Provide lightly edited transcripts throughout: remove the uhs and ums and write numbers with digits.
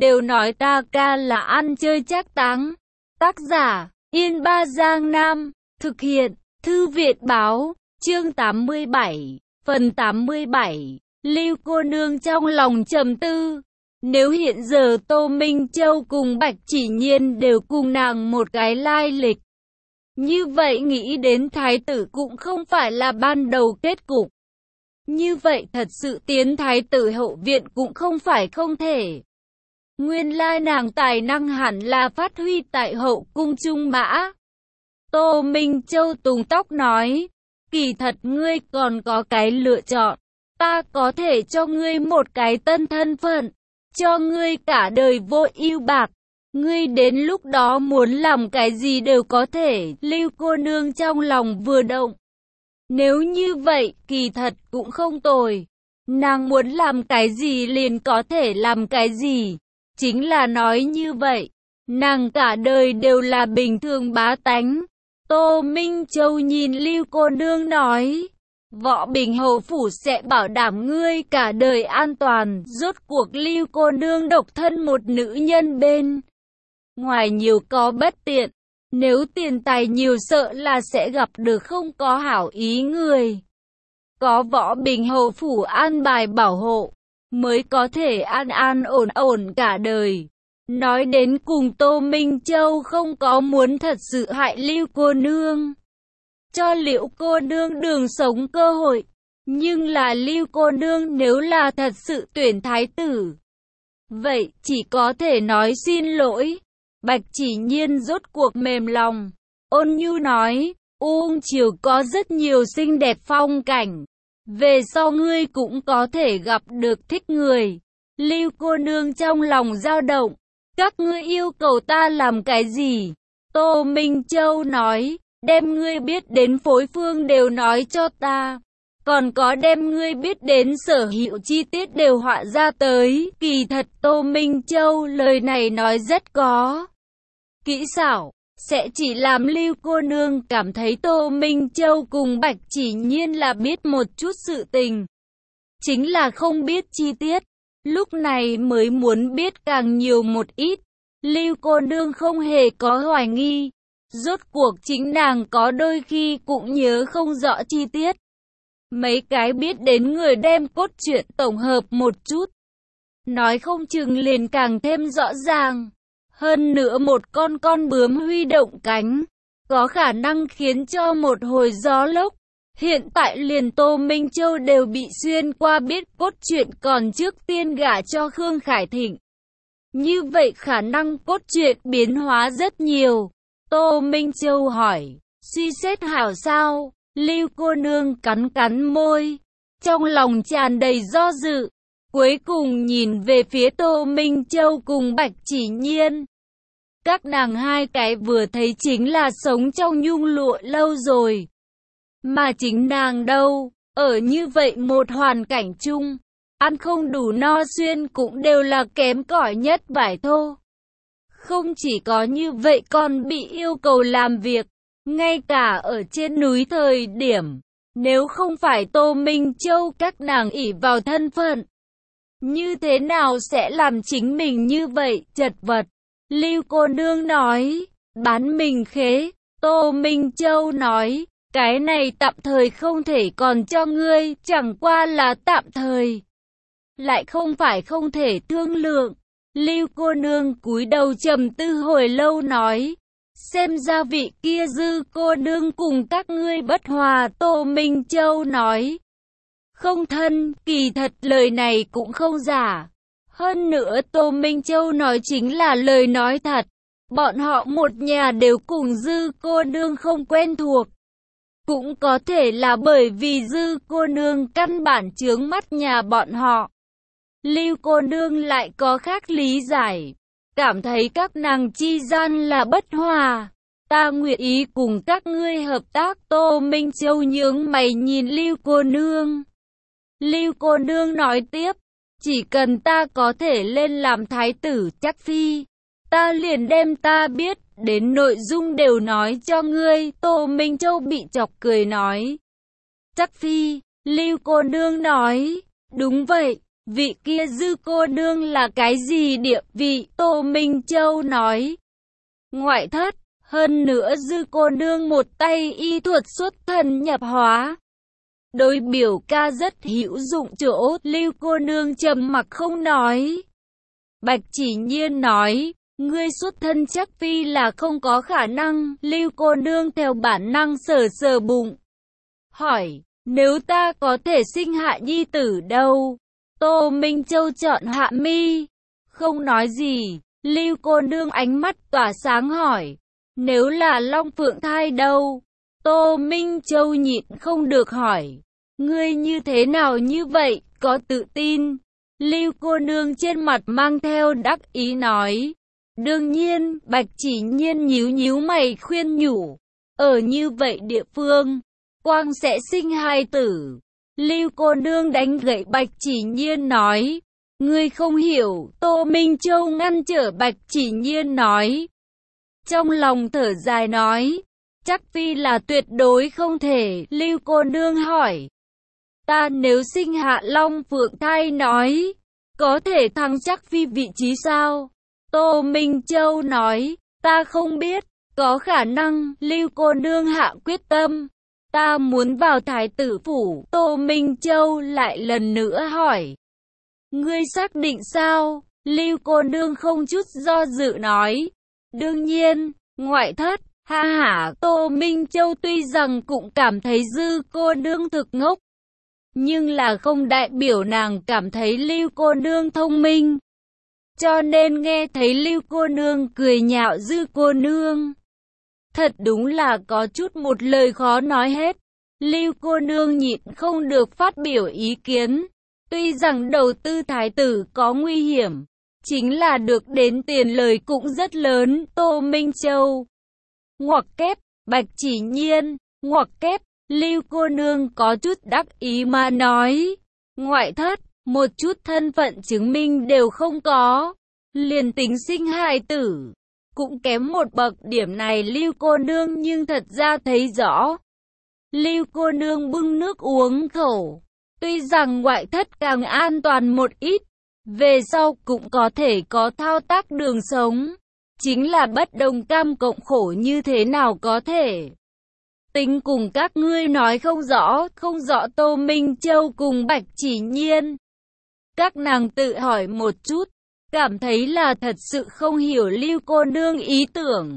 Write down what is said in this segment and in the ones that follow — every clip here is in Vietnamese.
đều nói ta ca là ăn chơi trác táng. Tác giả, Yên Ba Giang Nam. Thực hiện, Thư viện Báo. Chương 87. Phần 87. Lưu cô nương trong lòng trầm tư. Nếu hiện giờ Tô Minh Châu cùng Bạch Chỉ Nhiên đều cùng nàng một cái lai lịch, như vậy nghĩ đến thái tử cũng không phải là ban đầu kết cục. Như vậy thật sự tiến thái tử hậu viện cũng không phải không thể. Nguyên lai nàng tài năng hẳn là phát huy tại hậu cung Trung Mã. Tô Minh Châu tùng tóc nói, kỳ thật ngươi còn có cái lựa chọn. Ta có thể cho ngươi một cái tân thân phận, cho ngươi cả đời vô ưu bạc. Ngươi đến lúc đó muốn làm cái gì đều có thể. Lưu cô nương trong lòng vừa động. Nếu như vậy, kỳ thật cũng không tồi. Nàng muốn làm cái gì liền có thể làm cái gì. Chính là nói như vậy, nàng cả đời đều là bình thường bá tánh. Tô Minh Châu nhìn Lưu cô nương nói, Võ Bình hầu phủ sẽ bảo đảm ngươi cả đời an toàn. Rốt cuộc Lưu cô nương độc thân một nữ nhân bên ngoài nhiều có bất tiện. Nếu tiền tài nhiều sợ là sẽ gặp được không có hảo ý người. Có Võ Bình hầu phủ an bài bảo hộ, mới có thể an an ổn ổn cả đời. Nói đến cùng Tô Minh Châu không có muốn thật sự hại Lưu cô nương, cho Liễu cô nương đường sống cơ hội. Nhưng là Lưu cô nương nếu là thật sự tuyển thái tử, vậy chỉ có thể nói xin lỗi. Bạch Chỉ Nhiên rốt cuộc mềm lòng, ôn nhu nói, Uông Triều có rất nhiều xinh đẹp phong cảnh. Về sau ngươi cũng có thể gặp được thích người. Lưu cô nương trong lòng dao động, các ngươi yêu cầu ta làm cái gì? Tô Minh Châu nói, đem ngươi biết đến phối phương đều nói cho ta. Còn có đem ngươi biết đến sở hữu chi tiết đều họa ra tới. Kỳ thật Tô Minh Châu lời này nói rất có kỹ xảo, sẽ chỉ làm Lưu cô nương cảm thấy Tô Minh Châu cùng Bạch Chỉ Nhiên là biết một chút sự tình, chính là không biết chi tiết. Lúc này mới muốn biết càng nhiều một ít. Lưu cô nương không hề có hoài nghi. Rốt cuộc chính nàng có đôi khi cũng nhớ không rõ chi tiết. Mấy cái biết đến người đem cốt truyện tổng hợp một chút, nói không chừng liền càng thêm rõ ràng. Hơn nữa một con bướm huy động cánh, có khả năng khiến cho một hồi gió lốc. Hiện tại liền Tô Minh Châu đều bị xuyên qua biết cốt truyện còn trước tiên gả cho Khương Khải Thịnh. Như vậy khả năng cốt truyện biến hóa rất nhiều. Tô Minh Châu hỏi, suy xét hảo sao? Lưu cô nương cắn cắn môi, trong lòng tràn đầy do dự. Cuối cùng nhìn về phía Tô Minh Châu cùng Bạch Chỉ Nhiên. Các nàng hai cái vừa thấy chính là sống trong nhung lụa lâu rồi. Mà chính nàng đâu, ở như vậy một hoàn cảnh chung, ăn không đủ no xuyên cũng đều là kém cỏi nhất vải thô. Không chỉ có như vậy còn bị yêu cầu làm việc, ngay cả ở trên núi thời điểm, nếu không phải Tô Minh Châu các nàng ỷ vào thân phận, như thế nào sẽ làm chính mình như vậy, chật vật. Lưu cô nương nói, bán mình khế. Tô Minh Châu nói, cái này tạm thời không thể còn cho ngươi, chẳng qua là tạm thời, lại không phải không thể thương lượng. Lưu cô nương cúi đầu trầm tư hồi lâu nói, xem ra vị kia Dư cô nương cùng các ngươi bất hòa. Tô Minh Châu nói, không thân, kỳ thật lời này cũng không giả. Hơn nữa Tô Minh Châu nói chính là lời nói thật. Bọn họ một nhà đều cùng Dư cô nương không quen thuộc. Cũng có thể là bởi vì Dư cô nương căn bản chướng mắt nhà bọn họ. Lưu cô nương lại có khác lý giải, cảm thấy các nàng chi gian là bất hòa. Ta nguyện ý cùng các ngươi hợp tác. Tô Minh Châu nhướng mày nhìn Lưu cô nương. Lưu cô nương nói tiếp, chỉ cần ta có thể lên làm thái tử chắc phi, ta liền đem ta biết đến nội dung đều nói cho ngươi. Tô Minh Châu bị chọc cười nói, chắc phi. Lưu cô nương nói, đúng vậy, vị kia Dư cô nương là cái gì địa vị? Tô Minh Châu nói. Ngoại thất, hơn nữa Dư cô nương một tay y thuật xuất thần nhập hóa. Đối biểu ca rất hữu dụng chỗ. Lưu cô nương trầm mặc không nói. Bạch Chỉ Nhiên nói, ngươi xuất thân chắc phi là không có khả năng. Lưu cô nương theo bản năng sờ sờ bụng. Hỏi, nếu ta có thể sinh hạ nhi tử đâu? Tô Minh Châu trọn hạ mi. Không nói gì. Lưu cô nương ánh mắt tỏa sáng hỏi, nếu là Long Phượng thai đâu? Tô Minh Châu nhịn không được hỏi, ngươi như thế nào như vậy, có tự tin? Lưu cô nương trên mặt mang theo đắc ý nói, đương nhiên. Bạch Chỉ Nhiên nhíu nhíu mày khuyên nhủ, ở như vậy địa phương, quang sẽ sinh hai tử. Lưu cô nương đánh gậy Bạch Chỉ Nhiên nói, ngươi không hiểu. Tô Minh Châu ngăn trở Bạch Chỉ Nhiên nói. Trong lòng thở dài nói, chắc phi là tuyệt đối không thể. Lưu cô nương hỏi, ta nếu sinh hạ Long Phượng thai nói, có thể thăng chắc phi vị trí sao? Tô Minh Châu nói, ta không biết, có khả năng. Lưu cô nương hạ quyết tâm, ta muốn vào thái tử phủ. Tô Minh Châu lại lần nữa hỏi, ngươi xác định sao? Lưu cô nương không chút do dự nói, đương nhiên. Ngoại thất, ha hả. Tô Minh Châu tuy rằng cũng cảm thấy Dư cô nương thực ngốc, nhưng là không đại biểu nàng cảm thấy Lưu cô nương thông minh. Cho nên nghe thấy Lưu cô nương cười nhạo Dư cô nương, thật đúng là có chút một lời khó nói hết. Lưu cô nương nhịn không được phát biểu ý kiến. Tuy rằng đầu tư thái tử có nguy hiểm, chính là được đến tiền lời cũng rất lớn. Tô Minh Châu ngoặc kép, Bạch Chỉ Nhiên ngoặc kép. Lưu cô nương có chút đắc ý mà nói, ngoại thất, một chút thân phận chứng minh đều không có, liền tính sinh hài tử cũng kém một bậc. Điểm này Lưu cô nương nhưng thật ra thấy rõ. Lưu cô nương bưng nước uống khẩu. Tuy rằng ngoại thất càng an toàn một ít, về sau cũng có thể có thao tác đường sống, chính là bất đồng cam cộng khổ như thế nào có thể tính cùng các ngươi nói không rõ. Tô Minh Châu cùng Bạch Chỉ Nhiên, các nàng tự hỏi một chút, cảm thấy là thật sự không hiểu Lưu cô nương ý tưởng.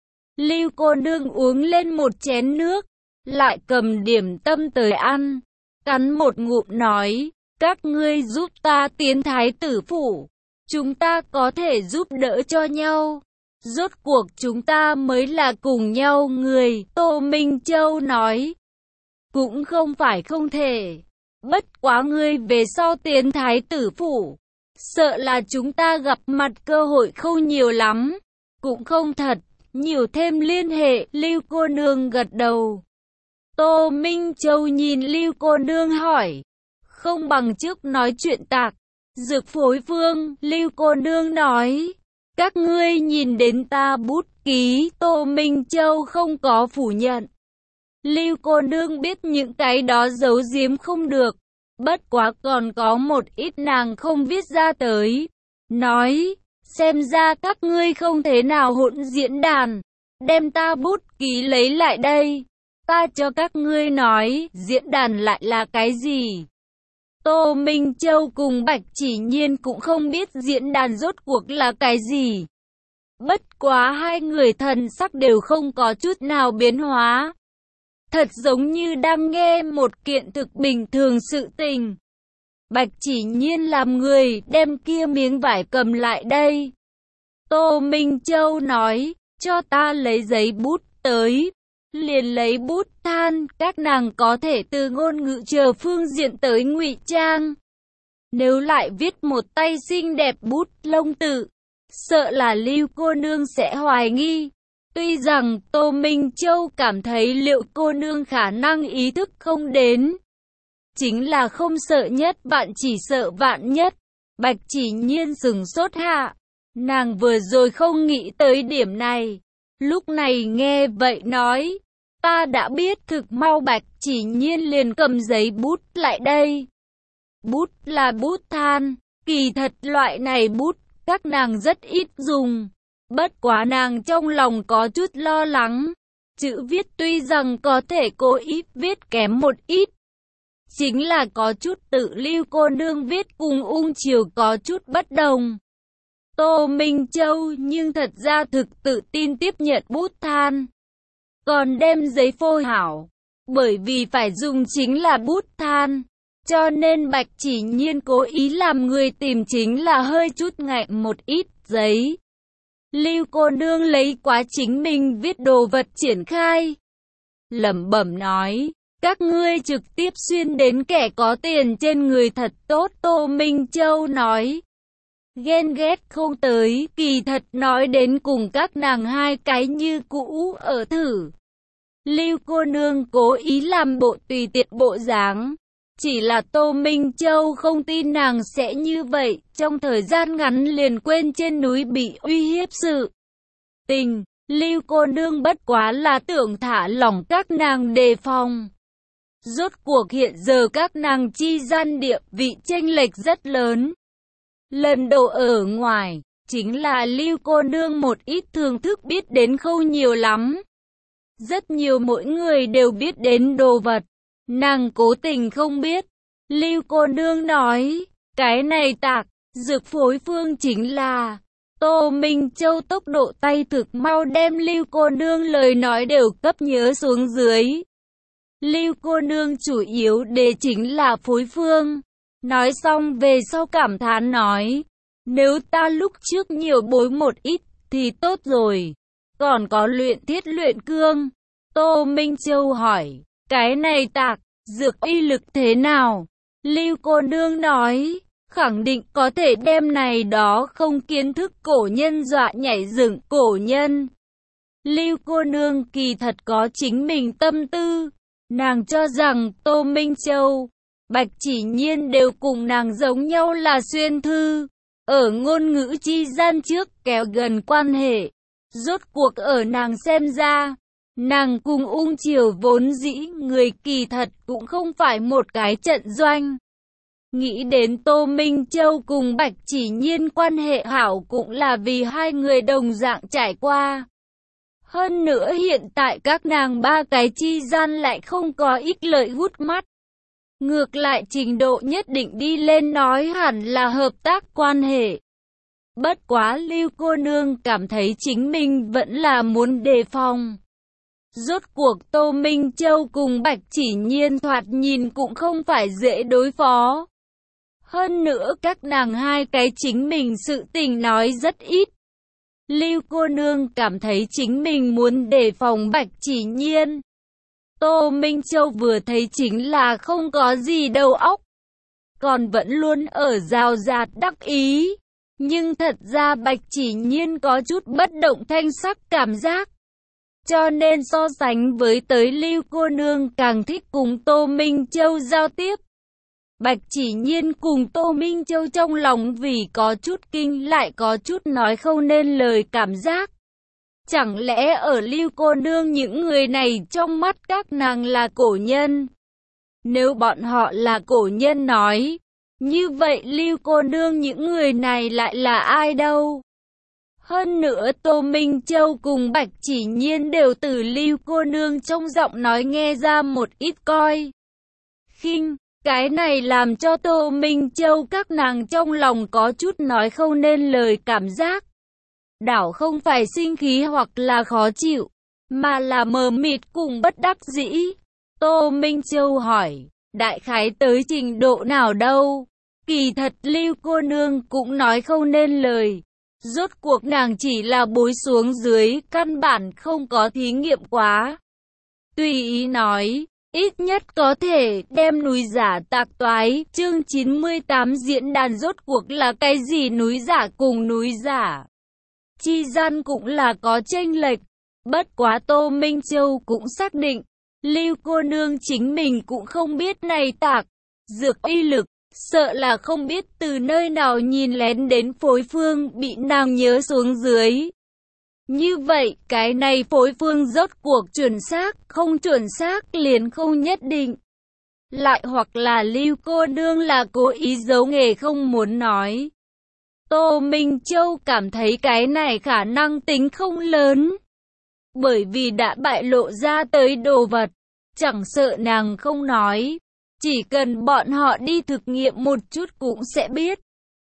Lưu cô nương uống lên một chén nước, lại cầm điểm tâm tới ăn, cắn một ngụm nói, các ngươi giúp ta tiến thái tử phủ, chúng ta có thể giúp đỡ cho nhau. Rốt cuộc chúng ta mới là cùng nhau người. Tô Minh Châu nói, cũng không phải không thể, bất quá ngươi về sau tiến thái tử phủ, sợ là chúng ta gặp mặt cơ hội không nhiều lắm. Cũng không thật, nhiều thêm liên hệ. Lưu cô nương gật đầu. Tô Minh Châu nhìn Lưu cô nương hỏi, không bằng trước nói chuyện tạc dược phối phương. Lưu cô nương nói, các ngươi nhìn đến ta bút ký. Tô Minh Châu không có phủ nhận. Lưu cô nương biết những cái đó giấu giếm không được, bất quá còn có một ít nàng không viết ra tới. Nói, xem ra các ngươi không thế nào hỗn diễn đàn, đem ta bút ký lấy lại đây, ta cho các ngươi nói diễn đàn lại là cái gì. Tô Minh Châu cùng Bạch Chỉ Nhiên cũng không biết diễn đàn rốt cuộc là cái gì. Bất quá hai người thần sắc đều không có chút nào biến hóa, thật giống như đang nghe một kiện thực bình thường sự tình. Bạch Chỉ Nhiên làm người đem kia miếng vải cầm lại đây. Tô Minh Châu nói, cho ta lấy giấy bút tới. Liền lấy bút than, các nàng có thể từ ngôn ngữ chờ phương diện tới ngụy trang. Nếu lại viết một tay xinh đẹp bút lông tự, sợ là Lưu cô nương sẽ hoài nghi. Tuy rằng Tô Minh Châu cảm thấy liệu cô nương khả năng ý thức không đến, chính là không sợ nhất vạn chỉ sợ vạn nhất. Bạch Chỉ Nhiên sừng sốt hạ, nàng vừa rồi không nghĩ tới điểm này, lúc này nghe vậy nói, ta đã biết. Thực mau Bạch Chỉ Nhiên liền cầm giấy bút lại đây. Bút là bút than, kỳ thật loại này bút, các nàng rất ít dùng. Bất quá nàng trong lòng có chút lo lắng. Chữ viết tuy rằng có thể cố ý viết kém một ít, chính là có chút tự Lưu cô nương viết cùng Ung Chiều có chút bất đồng. Tô Minh Châu nhưng thật ra thực tự tin tiếp nhận bút than, còn đem giấy phôi hảo, bởi vì phải dùng chính là bút than, cho nên Bạch Chỉ Nhiên cố ý làm người tìm chính là hơi chút ngại một ít giấy. Lưu cô nương lấy quá chính mình viết đồ vật triển khai, lẩm bẩm nói, các ngươi trực tiếp xuyên đến kẻ có tiền trên người thật tốt. Tô Minh Châu nói, ghen ghét không tới, kỳ thật nói đến cùng các nàng hai cái như cũ ở thử. Lưu cô nương cố ý làm bộ tùy tiện bộ dáng, chỉ là Tô Minh Châu không tin nàng sẽ như vậy, trong thời gian ngắn liền quên trên núi bị uy hiếp sự tình. Lưu cô nương bất quá là tưởng thả lỏng các nàng đề phòng. Rốt cuộc hiện giờ các nàng chi gian địa vị chênh lệch rất lớn. Lần đầu ở ngoài, chính là Lưu cô nương một ít thưởng thức biết đến không nhiều lắm. Rất nhiều mỗi người đều biết đến đồ vật, nàng cố tình không biết. Lưu cô nương nói, cái này tạc, dược phối phương chính là... Tô Minh Châu tốc độ tay thực mau đem Lưu cô nương lời nói đều cấp nhớ xuống dưới. Lưu cô nương chủ yếu đề chính là phối phương. Nói xong về sau cảm thán nói, nếu ta lúc trước nhiều bối một ít thì tốt rồi. Còn có luyện thiết luyện cương. Tô Minh Châu hỏi, cái này tạc, dược uy lực thế nào? Lưu cô nương nói, khẳng định có thể đem này đó không kiến thức cổ nhân dọa nhảy dựng cổ nhân. Lưu cô nương kỳ thật có chính mình tâm tư. Nàng cho rằng Tô Minh Châu, Bạch Chỉ Nhiên đều cùng nàng giống nhau là xuyên thư. Ở ngôn ngữ chi gian trước kéo gần quan hệ. Rốt cuộc ở nàng xem ra, nàng cùng Ung Chiều vốn dĩ người kỳ thật cũng không phải một cái trận doanh. Nghĩ đến Tô Minh Châu cùng Bạch Chỉ Nhiên quan hệ hảo cũng là vì hai người đồng dạng trải qua. Hơn nữa hiện tại các nàng ba cái chi gian lại không có ích lợi hút mắt. Ngược lại trình độ nhất định đi lên nói hẳn là hợp tác quan hệ. Bất quá Lưu cô nương cảm thấy chính mình vẫn là muốn đề phòng. Rốt cuộc Tô Minh Châu cùng Bạch Chỉ Nhiên thoạt nhìn cũng không phải dễ đối phó. Hơn nữa các nàng hai cái chính mình sự tình nói rất ít. Lưu cô nương cảm thấy chính mình muốn đề phòng Bạch Chỉ Nhiên. Tô Minh Châu vừa thấy chính là không có gì đầu óc, còn vẫn luôn ở rào rạt đắc ý. Nhưng thật ra Bạch Chỉ Nhiên có chút bất động thanh sắc cảm giác. Cho nên so sánh với tới Lưu cô nương càng thích cùng Tô Minh Châu giao tiếp. Bạch Chỉ Nhiên cùng Tô Minh Châu trong lòng vì có chút kinh lại có chút nói không nên lời cảm giác. Chẳng lẽ ở Lưu cô nương những người này trong mắt các nàng là cổ nhân? Nếu bọn họ là cổ nhân nói, như vậy Lưu cô nương những người này lại là ai đâu? Hơn nữa Tô Minh Châu cùng Bạch Chỉ Nhiên đều từ Lưu cô nương trong giọng nói nghe ra một ít coi khinh. Cái này làm cho Tô Minh Châu các nàng trong lòng có chút nói không nên lời cảm giác. Đảo không phải sinh khí hoặc là khó chịu, mà là mờ mịt cùng bất đắc dĩ. Tô Minh Châu hỏi, đại khái tới trình độ nào đâu? Kỳ thật Lưu cô nương cũng nói không nên lời. Rốt cuộc nàng chỉ là bối xuống dưới, căn bản không có thí nghiệm quá. Tùy ý nói, ít nhất có thể đem núi giả tạc toái. Chương 98 diễn đàn rốt cuộc là cái gì? Núi giả cùng núi giả chi gian cũng là có chênh lệch. Bất quá Tô Minh Châu cũng xác định, Lưu cô nương chính mình cũng không biết này tạc dược uy lực, sợ là không biết từ nơi nào nhìn lén đến phối phương bị nàng nhớ xuống dưới. Như vậy, cái này phối phương rốt cuộc chuẩn xác, không chuẩn xác liền không nhất định. lại hoặc là Lưu cô nương là cố ý giấu nghề không muốn nói. Tô Minh Châu cảm thấy cái này khả năng tính không lớn, bởi vì đã bại lộ ra tới đồ vật, chẳng sợ nàng không nói, chỉ cần bọn họ đi thực nghiệm một chút cũng sẽ biết.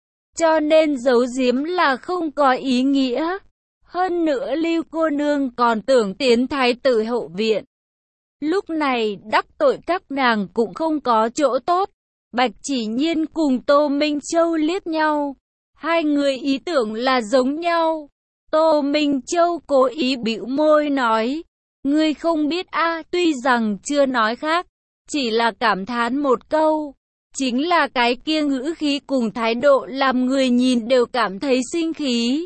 Cho nên giấu giếm là không có ý nghĩa. Hơn nữa Lưu cô nương còn tưởng tiến thái tử hậu viện. Lúc này đắc tội các nàng cũng không có chỗ tốt. Bạch Chỉ Nhiên cùng Tô Minh Châu liếc nhau. Hai người ý tưởng là giống nhau. Tô Minh Châu cố ý bĩu môi nói, ngươi không biết a, tuy rằng chưa nói khác, chỉ là cảm thán một câu. Chính là cái kia ngữ khí cùng thái độ làm người nhìn đều cảm thấy sinh khí.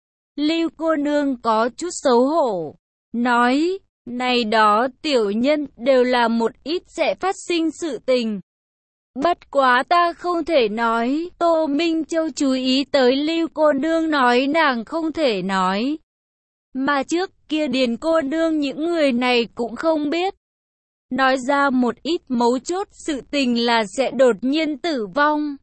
Lưu cô nương có chút xấu hổ, nói, này đó tiểu nhân đều là một ít sẽ phát sinh sự tình. Bất quá ta không thể nói. Tô Minh Châu chú ý tới Lưu cô nương nói nàng không thể nói. Mà trước kia Điền cô nương những người này cũng không biết. Nói ra một ít mấu chốt sự tình là sẽ đột nhiên tử vong.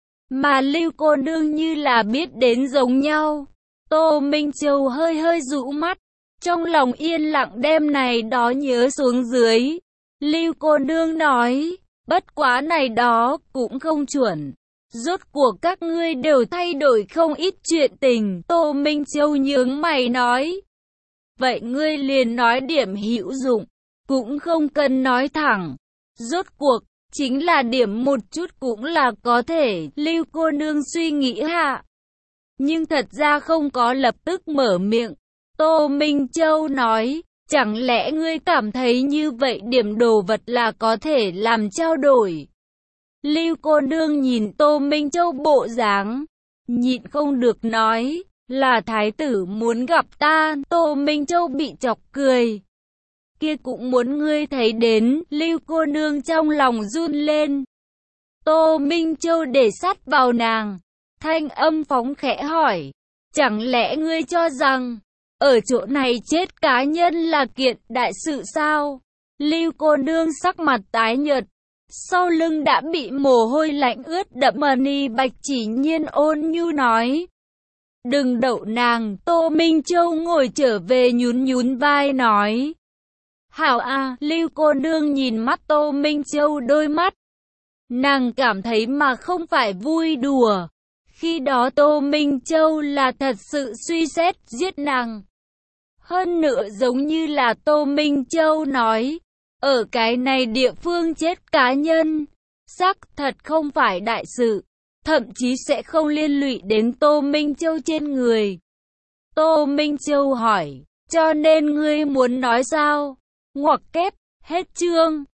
Mà Lưu cô nương như là biết đến giống nhau. Tô Minh Châu hơi hơi rũ mắt, trong lòng yên lặng đem này đó nhớ xuống dưới. Lưu cô nương nói, bất quá này đó cũng không chuẩn. Rốt cuộc các ngươi đều thay đổi không ít chuyện tình. Tô Minh Châu nhướng mày nói, vậy ngươi liền nói điểm hữu dụng, cũng không cần nói thẳng. Rốt cuộc, chính là điểm một chút cũng là có thể. Lưu cô nương suy nghĩ hạ, nhưng thật ra không có lập tức mở miệng. Tô Minh Châu nói, chẳng lẽ ngươi cảm thấy như vậy điểm đồ vật là có thể làm trao đổi? Lưu cô nương nhìn Tô Minh Châu bộ dáng, nhịn không được nói, là thái tử muốn gặp ta. Tô Minh Châu bị chọc cười. Kia cũng muốn ngươi thấy đến. Lưu cô nương trong lòng run lên. Tô Minh Châu để sát vào nàng, thanh âm phóng khẽ hỏi, chẳng lẽ ngươi cho rằng ở chỗ này chết cá nhân là kiện đại sự sao? Lưu cô nương sắc mặt tái nhợt, sau lưng đã bị mồ hôi lạnh ướt đẫm. Ni Bạch Chỉ Nhiên ôn nhu nói, đừng đậu nàng. Tô Minh Châu ngồi trở về nhún nhún vai nói, hảo a. Lưu cô nương nhìn mắt Tô Minh Châu đôi mắt, nàng cảm thấy mà không phải vui đùa. Khi đó Tô Minh Châu là thật sự suy xét giết nàng. Hơn nữa giống như là Tô Minh Châu nói, ở cái này địa phương chết cá nhân, xác thật không phải đại sự, thậm chí sẽ không liên lụy đến Tô Minh Châu trên người. Tô Minh Châu hỏi, cho nên ngươi muốn nói sao? Ngoặc kép, hết chương.